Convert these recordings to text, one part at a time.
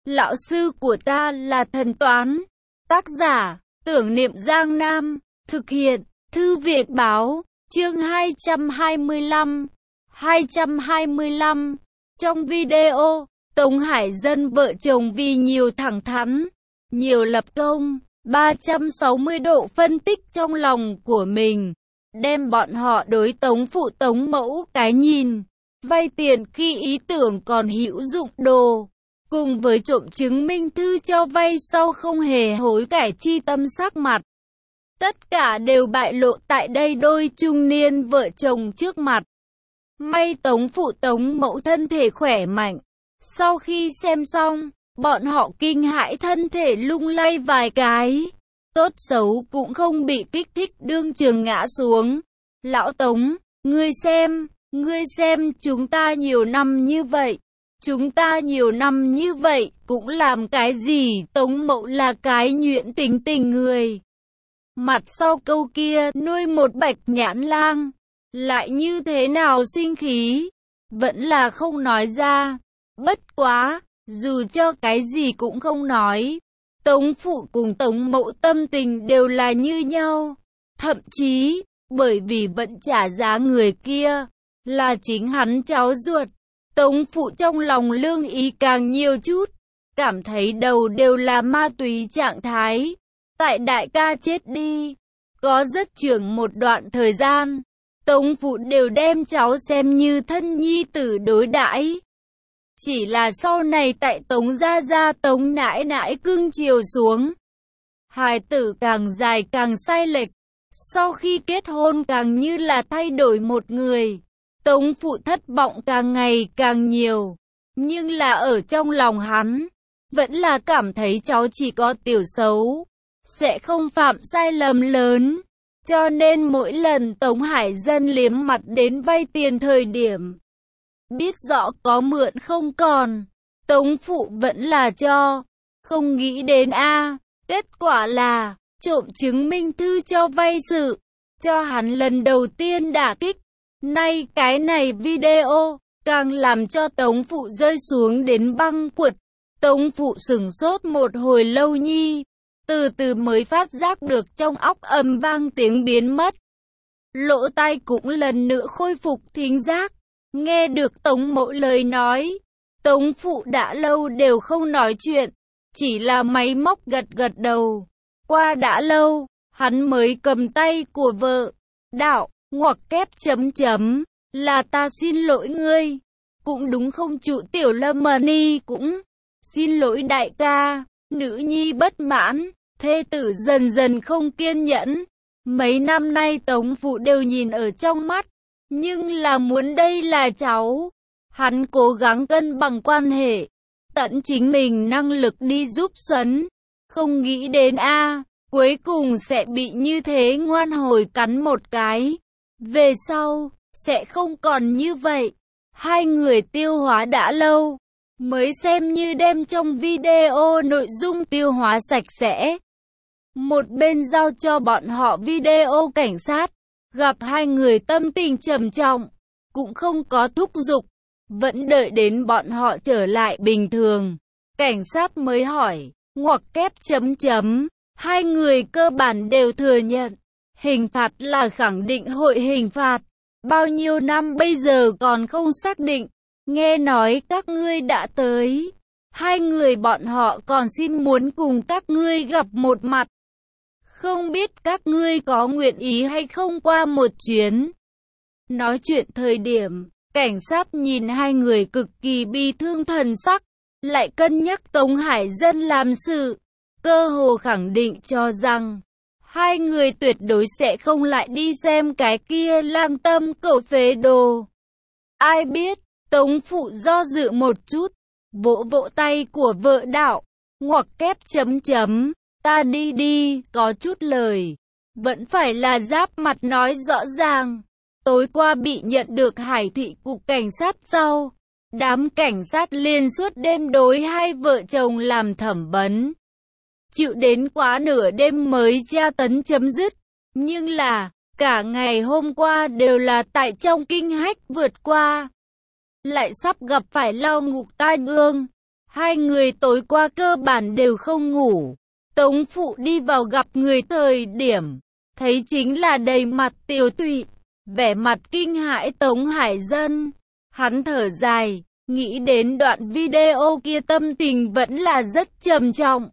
Lão sư của ta là thần toán. Tác giả, Tưởng Niệm Giang Nam. Thực hiện, Thư viện Báo. Chương 225. 225. Trong video, Tống Hải Dân vợ chồng vì nhiều thẳng thắn, nhiều lập công, 360 độ phân tích trong lòng của mình, đem bọn họ đối Tống phụ Tống mẫu cái nhìn, vay tiền khi ý tưởng còn hữu dụng đồ, cùng với trộm chứng minh thư cho vay sau không hề hối cải chi tâm sắc mặt. Tất cả đều bại lộ tại đây đôi trung niên vợ chồng trước mặt. May Tống phụ Tống mẫu thân thể khỏe mạnh. Sau khi xem xong, bọn họ kinh hãi thân thể lung lay vài cái. Tốt xấu cũng không bị kích thích đương trường ngã xuống. Lão Tống, ngươi xem chúng ta nhiều năm như vậy. Chúng ta nhiều năm như vậy cũng làm cái gì? Tống mẫu là cái nhuyễn tính tình người. Mặt sau câu kia nuôi một bạch nhãn lang. Lại như thế nào sinh khí? Vẫn là không nói ra. Bất quá, dù cho cái gì cũng không nói. Tống phụ cùng Tống mẫu tâm tình đều là như nhau. Thậm chí, bởi vì vẫn trả giá người kia, là chính hắn cháu ruột. Tống phụ trong lòng lương ý càng nhiều chút. Cảm thấy đầu đều là ma túy trạng thái. Tại đại ca chết đi, có rất trưởng một đoạn thời gian, Tống phụ đều đem cháu xem như thân nhi tử đối đãi. Chỉ là sau này tại Tống gia gia Tống nãi nãi cưng chiều xuống, hài tử càng dài càng sai lệch. Sau khi kết hôn càng như là thay đổi một người. Tống phụ thất vọng càng ngày càng nhiều. Nhưng là ở trong lòng hắn, vẫn là cảm thấy cháu chỉ có tiểu xấu, sẽ không phạm sai lầm lớn. Cho nên mỗi lần Tống Hải Dân liếm mặt đến vay tiền thời điểm, biết rõ có mượn không còn, Tống phụ vẫn là cho. Không nghĩ đến kết quả là trộm chứng minh thư cho vay sự, cho hắn lần đầu tiên đả kích. Nay cái này video, càng làm cho Tống phụ rơi xuống đến băng quật. Tống phụ sửng sốt một hồi lâu nhi, từ từ mới phát giác được trong óc ầm vang tiếng biến mất. Lỗ tai cũng lần nữa khôi phục thính giác, nghe được Tống mẫu lời nói. Tống phụ đã lâu đều không nói chuyện, chỉ là máy móc gật gật đầu. Qua đã lâu, hắn mới cầm tay của vợ, đạo, ngoặc kép chấm chấm, là ta xin lỗi ngươi. Cũng đúng không chủ tiểu Lâm Ni cũng xin lỗi đại ca. Nữ nhi bất mãn, thê tử dần dần không kiên nhẫn. Mấy năm nay Tống phụ đều nhìn ở trong mắt, nhưng là muốn đây là cháu. Hắn cố gắng cân bằng quan hệ, tận chính mình năng lực đi giúp sấn. Không nghĩ đến cuối cùng sẽ bị như thế ngoan hồi cắn một cái. Về sau, sẽ không còn như vậy. Hai người tiêu hóa đã lâu, mới xem như đem trong video nội dung tiêu hóa sạch sẽ. Một bên giao cho bọn họ video cảnh sát, gặp hai người tâm tình trầm trọng, cũng không có thúc giục, vẫn đợi đến bọn họ trở lại bình thường. Cảnh sát mới hỏi, ngoặc kép chấm chấm, hai người cơ bản đều thừa nhận, hình phạt là khẳng định hội hình phạt. Bao nhiêu năm bây giờ còn không xác định. Nghe nói các ngươi đã tới, hai người bọn họ còn xin muốn cùng các ngươi gặp một mặt. Không biết các ngươi có nguyện ý hay không qua một chuyến. Nói chuyện thời điểm, cảnh sát nhìn hai người cực kỳ bi thương thần sắc, lại cân nhắc Tống Hải Dân làm sự, cơ hồ khẳng định cho rằng hai người tuyệt đối sẽ không lại đi xem cái kia lang tâm cầu phế đồ. Ai biết, Tống phụ do dự một chút, vỗ vỗ tay của vợ đạo, ngoặc kép chấm chấm, ta đi, có chút lời, vẫn phải là giáp mặt nói rõ ràng. Tối qua bị nhận được Hải thị cục cảnh sát sau, đám cảnh sát liên suốt đêm đối hai vợ chồng làm thẩm vấn. Chịu đến quá nửa đêm mới tra tấn chấm dứt, nhưng là, cả ngày hôm qua đều là tại trong kinh hách vượt qua. Lại sắp gặp phải lao ngục tai ương. Hai người tối qua cơ bản đều không ngủ. Tống Phụ đi vào gặp người thời điểm, thấy chính là đầy mặt tiều tụy, vẻ mặt kinh hãi Tống Hải Dân. Hắn thở dài, nghĩ đến đoạn video kia tâm tình vẫn là rất trầm trọng.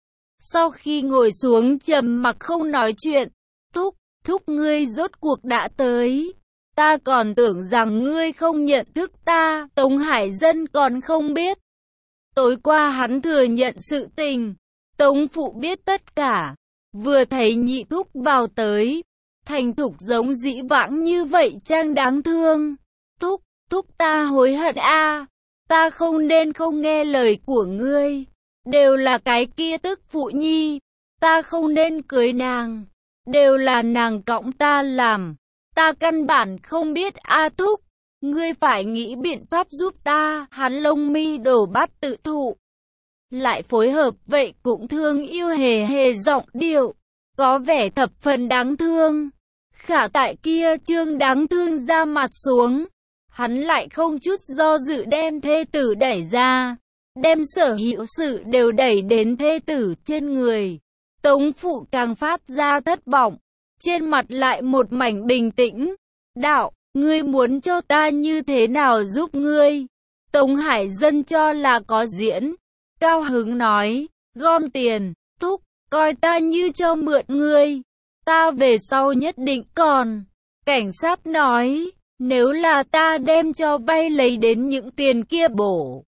Sau khi ngồi xuống trầm mặc không nói chuyện, Thúc ngươi rốt cuộc đã tới. Ta còn tưởng rằng ngươi không nhận thức ta, Tống Hải Dân còn không biết. Tối qua hắn thừa nhận sự tình, Tống Phụ biết tất cả. Vừa thấy nhị thúc vào tới, thành thục giống dĩ vãng như vậy trang đáng thương. Thúc ta hối hận a, ta không nên không nghe lời của ngươi. Đều là cái kia tức phụ nhi, ta không nên cưới nàng. Đều là nàng cõng ta làm, ta căn bản không biết a thúc. Ngươi phải nghĩ biện pháp giúp ta. Hắn lông mi đổ bát tự thụ, lại phối hợp vậy cũng thương yêu hề hề giọng điệu, có vẻ thập phần đáng thương. Khả tại kia trương đáng thương ra mặt xuống, hắn lại không chút do dự đem thê tử đẩy ra, đem sở hữu sự đều đẩy đến thê tử trên người. Tống Phụ càng phát ra thất vọng, trên mặt lại một mảnh bình tĩnh. Đạo, ngươi muốn cho ta như thế nào giúp ngươi? Tống Hải Dân cho là có diễn, cao hứng nói, gom tiền, thúc, coi ta như cho mượn ngươi, ta về sau nhất định còn. Cảnh sát nói, nếu là ta đem cho vay lấy đến những tiền kia bổ,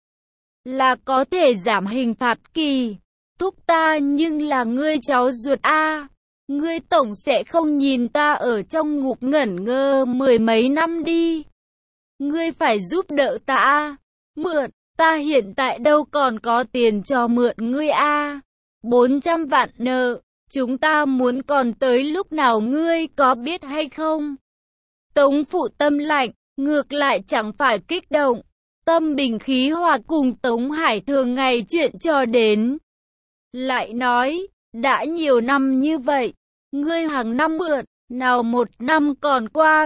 là có thể giảm hình phạt kỳ. Thúc ta nhưng là ngươi cháu ruột a, ngươi tổng sẽ không nhìn ta ở trong ngục ngẩn ngơ mười mấy năm đi. Ngươi phải giúp đỡ ta. Mượn, ta hiện tại đâu còn có tiền cho mượn ngươi a. 400 vạn nợ, chúng ta muốn còn tới lúc nào ngươi có biết hay không? Tống Phụ tâm lạnh, ngược lại chẳng phải kích động, tâm bình khí hòa cùng Tống Hải thường ngày chuyện trò đến. Lại nói, đã nhiều năm như vậy, ngươi hàng năm mượn, nào một năm còn qua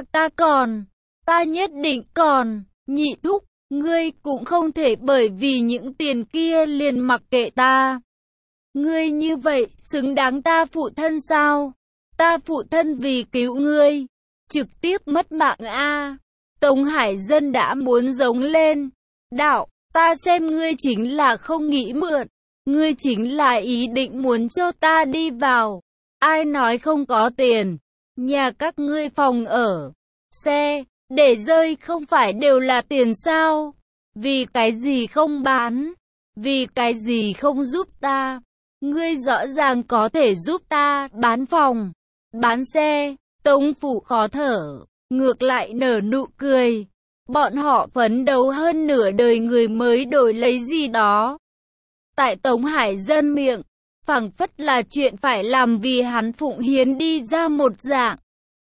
ta nhất định còn. Nhị thúc, ngươi cũng không thể bởi vì những tiền kia liền mặc kệ ta. Ngươi như vậy, xứng đáng ta phụ thân sao? Ta phụ thân vì cứu ngươi, trực tiếp mất mạng a. Tống Hải Dân đã muốn giống lên. Đạo, ta xem ngươi chính là không nghĩ mượn, ngươi chính là ý định muốn cho ta đi vào. Ai nói không có tiền? Nhà các ngươi phòng ở, xe, để rơi không phải đều là tiền sao? Vì cái gì không bán? Vì cái gì không giúp ta? Ngươi rõ ràng có thể giúp ta bán phòng, bán xe. Tống Phụ khó thở, ngược lại nở nụ cười. Bọn họ phấn đấu hơn nửa đời người mới đổi lấy gì đó. Tại Tống Hải Dân miệng, phảng phất là chuyện phải làm vì hắn phụng hiến đi ra một dạng.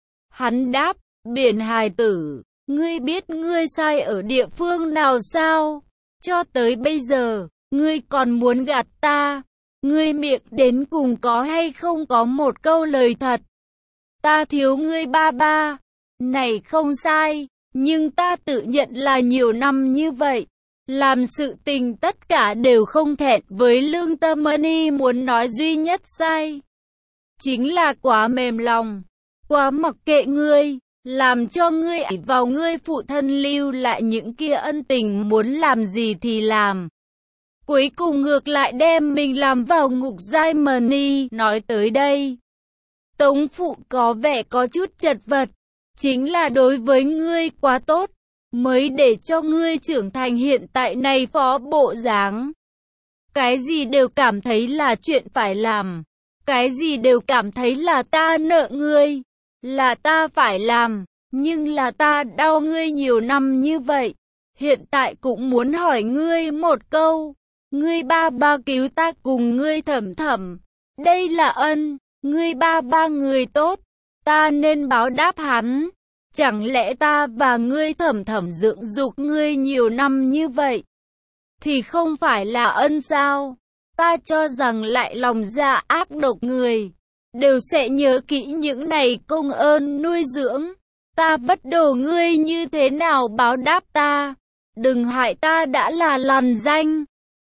Hắn đáp, Biển hài tử, ngươi biết ngươi sai ở địa phương nào sao? Cho tới bây giờ, ngươi còn muốn gạt ta. Ngươi miệng đến cùng có hay không có một câu lời thật? Ta thiếu ngươi ba. Này không sai, nhưng ta tự nhận là nhiều năm như vậy, làm sự tình tất cả đều không thẹn với lương tâm. Money muốn nói duy nhất sai, chính là quá mềm lòng, quá mặc kệ ngươi, làm cho ngươi ỷ vào ngươi phụ thân lưu lại những kia ân tình, muốn làm gì thì làm. Cuối cùng ngược lại đem mình làm vào ngục giai. Money nói tới đây, Tống Phụ có vẻ có chút chật vật. Chính là đối với ngươi quá tốt, mới để cho ngươi trưởng thành hiện tại này phó bộ dáng. Cái gì đều cảm thấy là chuyện phải làm, cái gì đều cảm thấy là ta nợ ngươi, là ta phải làm, nhưng là ta đau ngươi nhiều năm như vậy. Hiện tại cũng muốn hỏi ngươi một câu, ngươi ba cứu ta cùng ngươi thẩm, đây là ân, ngươi ba người tốt, ta nên báo đáp hắn. Chẳng lẽ ta và ngươi thẩm dưỡng dục ngươi nhiều năm như vậy thì không phải là ân sao? Ta cho rằng lại lòng dạ ác độc người đều sẽ nhớ kỹ những này công ơn nuôi dưỡng. Ta bất đồ ngươi như thế nào báo đáp ta? Đừng hại ta đã là lằn danh.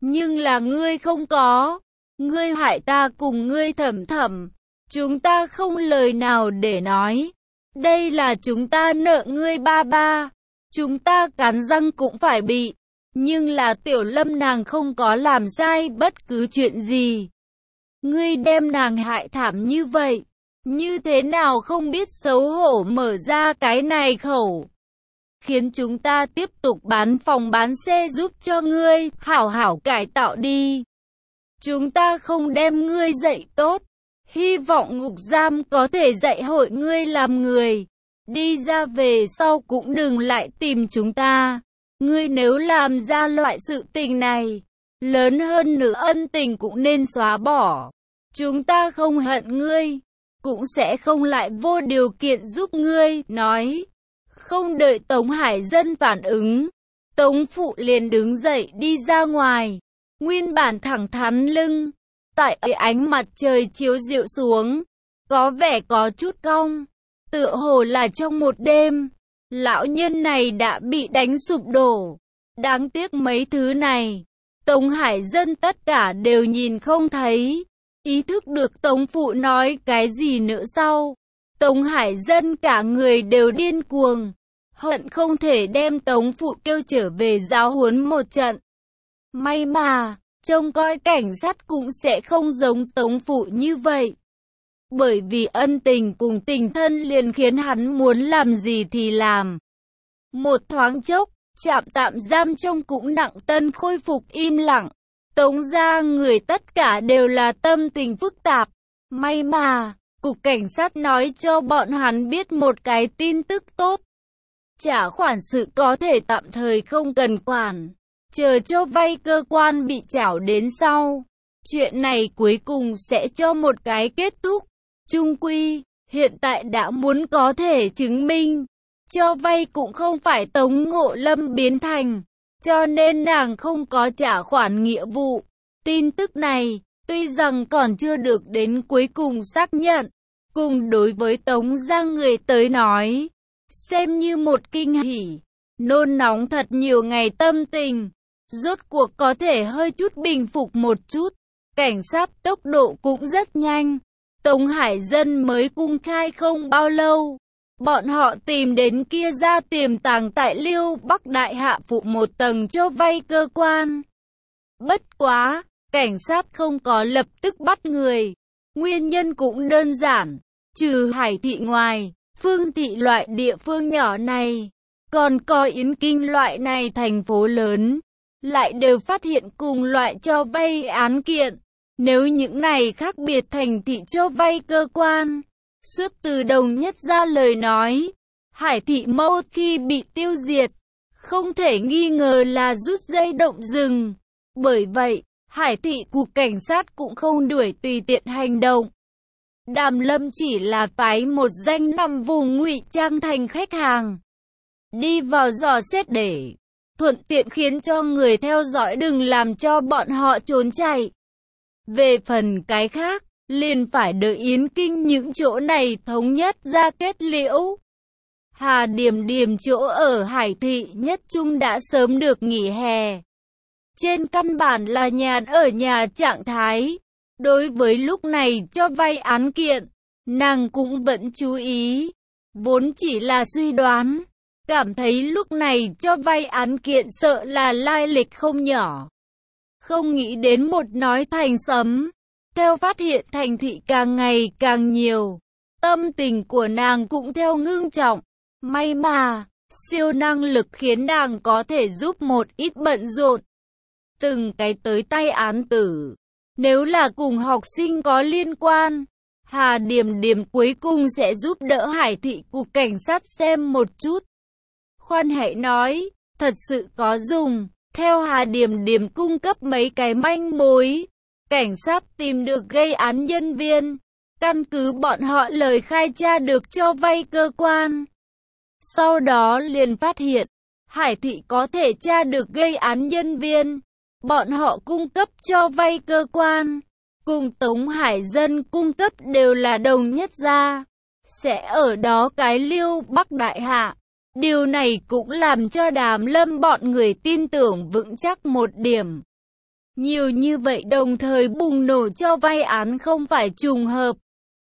Nhưng là ngươi không có. Ngươi hại ta cùng ngươi Thẩm Thẩm. Chúng ta không lời nào để nói. Đây là chúng ta nợ ngươi ba ba. Chúng ta cắn răng cũng phải bị. Nhưng là Tiểu Lâm nàng không có làm sai bất cứ chuyện gì. Ngươi đem nàng hại thảm như vậy. Như thế nào không biết xấu hổ mở ra cái này khẩu. Khiến chúng ta tiếp tục bán phòng bán xe giúp cho ngươi, hảo hảo cải tạo đi. Chúng ta không đem ngươi dạy tốt. Hy vọng ngục giam có thể dạy hội ngươi làm người. Đi ra về sau cũng đừng lại tìm chúng ta. Ngươi nếu làm ra loại sự tình này, lớn hơn nữa ân tình cũng nên xóa bỏ. Chúng ta không hận ngươi, cũng sẽ không lại vô điều kiện giúp ngươi, nói. Không đợi Tống Hải Dân phản ứng, Tống Phụ liền đứng dậy đi ra ngoài. Nguyên bản thẳng thắn lưng, tại ấy ánh mặt trời chiếu dịu xuống, có vẻ có chút cong, tựa hồ là trong một đêm, lão nhân này đã bị đánh sụp đổ. Đáng tiếc mấy thứ này, Tống Hải Dân tất cả đều nhìn không thấy. Ý thức được Tống Phụ nói cái gì nữa sau, Tống Hải Dân cả người đều điên cuồng, hận không thể đem Tống Phụ kêu trở về giáo huấn một trận. May mà, trông coi cảnh sát cũng sẽ không giống Tống Phụ như vậy. Bởi vì ân tình cùng tình thân liền khiến hắn muốn làm gì thì làm. Một thoáng chốc, trạm tạm giam trong cũng nặng tân khôi phục im lặng. Tống ra người tất cả đều là tâm tình phức tạp. May mà, cục cảnh sát nói cho bọn hắn biết một cái tin tức tốt. Trả khoản sự có thể tạm thời không cần quản. Chờ cho vay cơ quan bị trảo đến sau. Chuyện này cuối cùng sẽ cho một cái kết thúc. Chung quy, hiện tại đã muốn có thể chứng minh. Cho vay cũng không phải Tống Ngộ Lâm biến thành. Cho nên nàng không có trả khoản nghĩa vụ. Tin tức này, tuy rằng còn chưa được đến cuối cùng xác nhận, cùng đối với Tống ra người tới nói, xem như một kinh hỉ, nôn nóng thật nhiều ngày tâm tình, rốt cuộc có thể hơi chút bình phục một chút. Cảnh sát tốc độ cũng rất nhanh, Tống Hải Dân mới cung khai không bao lâu. Bọn họ tìm đến kia ra tiềm tàng tại Liêu Bắc Đại Hạ phụ một tầng cho vay cơ quan. Bất quá, cảnh sát không có lập tức bắt người. Nguyên nhân cũng đơn giản, trừ Hải Thị ngoài, Phương Thị loại địa phương nhỏ này, còn có Yến Kinh loại này thành phố lớn, lại đều phát hiện cùng loại cho vay án kiện. Nếu những này khác biệt thành thị cho vay cơ quan, xuất từ Đồng Nhất ra lời nói, Hải Thị Mâu khi bị tiêu diệt, không thể nghi ngờ là rút dây động rừng. Bởi vậy, Hải Thị cục cảnh sát cũng không đuổi tùy tiện hành động. Đàm Lâm chỉ là phái một danh nằm vùng ngụy trang thành khách hàng, đi vào dò xét để thuận tiện khiến cho người theo dõi đừng làm cho bọn họ trốn chạy. Về phần cái khác, liền phải đợi Yến Kinh những chỗ này thống nhất ra kết liễu. Hà Điềm Điềm chỗ ở Hải Thị Nhất Trung đã sớm được nghỉ hè. Trên căn bản là nhàn ở nhà trạng thái. Đối với lúc này cho vay án kiện, nàng cũng vẫn chú ý. Vốn chỉ là suy đoán, cảm thấy lúc này cho vay án kiện sợ là lai lịch không nhỏ. Không nghĩ đến một nói thành sấm. Theo phát hiện thành thị càng ngày càng nhiều, tâm tình của nàng cũng theo ngưng trọng. May mà, siêu năng lực khiến nàng có thể giúp một ít bận rộn. Từng cái tới tay án tử, nếu là cùng học sinh có liên quan, Hà Điềm Điềm cuối cùng sẽ giúp đỡ Hải Thị cục cảnh sát xem một chút. Khoan hãy nói, thật sự có dùng, theo Hà Điềm Điềm cung cấp mấy cái manh mối. Cảnh sát tìm được gây án nhân viên, căn cứ bọn họ lời khai tra được cho vay cơ quan. Sau đó liền phát hiện, Hải Thị có thể tra được gây án nhân viên, bọn họ cung cấp cho vay cơ quan, cùng Tống Hải Dân cung cấp đều là Đồng Nhất gia, sẽ ở đó cái Liêu Bắc Đại Hạ. Điều này cũng làm cho Đàm Lâm bọn người tin tưởng vững chắc một điểm. Nhiều như vậy đồng thời bùng nổ cho vay án không phải trùng hợp,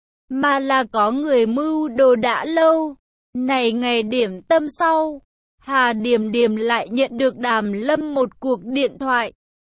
mà là có người mưu đồ đã lâu. Này ngày điểm tâm sau, Hà Điềm Điềm lại nhận được Đàm Lâm một cuộc điện thoại.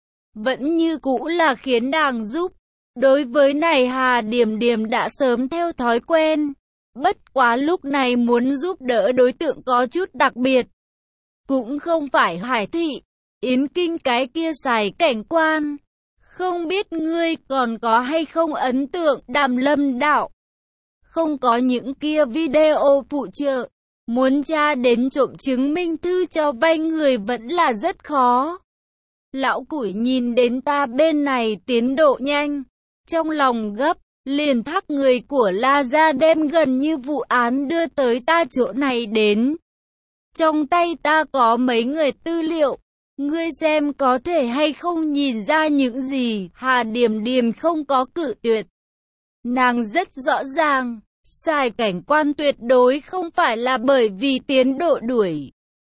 Vẫn như cũ là khiến nàng giúp. Đối với này Hà Điềm Điềm đã sớm theo thói quen. Bất quá lúc này muốn giúp đỡ đối tượng có chút đặc biệt. Cũng không phải Hải Thị, Yến Kinh cái kia xài cảnh quan. Không biết ngươi còn có hay không ấn tượng Đàm Lâm đạo. Không có những kia video phụ trợ. Muốn tra đến trộm chứng minh thư cho vay người vẫn là rất khó. Lão Củi nhìn đến ta bên này tiến độ nhanh. Trong lòng gấp, liền thác người của La Gia đem gần như vụ án đưa tới ta chỗ này đến. Trong tay ta có mấy người tư liệu. Ngươi xem có thể hay không nhìn ra những gì. Hà Điềm Điềm không có cự tuyệt. Nàng rất rõ ràng. Xài cảnh quan tuyệt đối không phải là bởi vì tiến độ đuổi.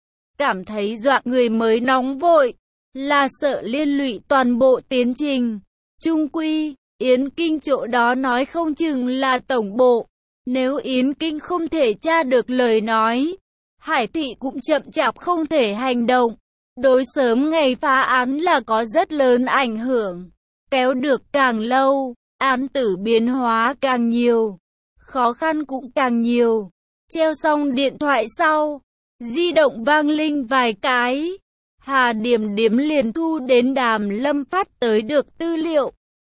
Cảm thấy dọa người mới nóng vội, là sợ liên lụy toàn bộ tiến trình. Trung quy, Yến Kinh chỗ đó nói không chừng là tổng bộ. Nếu Yến Kinh không thể tra được lời nói, Hải Thị cũng chậm chạp không thể hành động. Đối sớm ngày phá án là có rất lớn ảnh hưởng. Kéo được càng lâu, án tử biến hóa càng nhiều. Khó khăn cũng càng nhiều. Treo xong điện thoại sau, di động vang linh vài cái. Hà Điềm Điềm liền thu đến Đàm Lâm phát tới được tư liệu.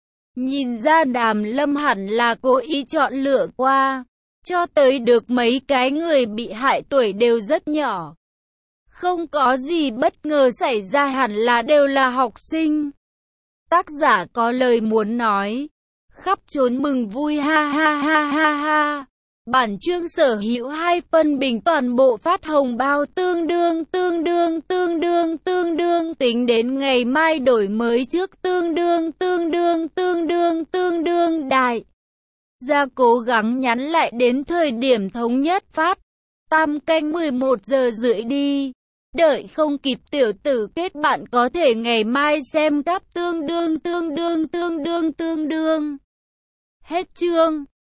Nhìn ra Đàm Lâm hẳn là cố ý chọn lựa qua. Cho tới được mấy cái người bị hại tuổi đều rất nhỏ. Không có gì bất ngờ xảy ra, hẳn là đều là học sinh. Tác giả có lời muốn nói. Khắp trốn mừng vui ha ha ha ha ha. Bản chương sở hữu 2 phân bình toàn bộ phát hồng bao tương đương tính đến ngày mai đổi mới trước tương đương đại. Ra cố gắng nhắn lại đến thời điểm thống nhất phát. Tam canh 11 giờ rưỡi đi. Đợi không kịp tiểu tử kết bạn có thể ngày mai xem các tương đương. Hết chương.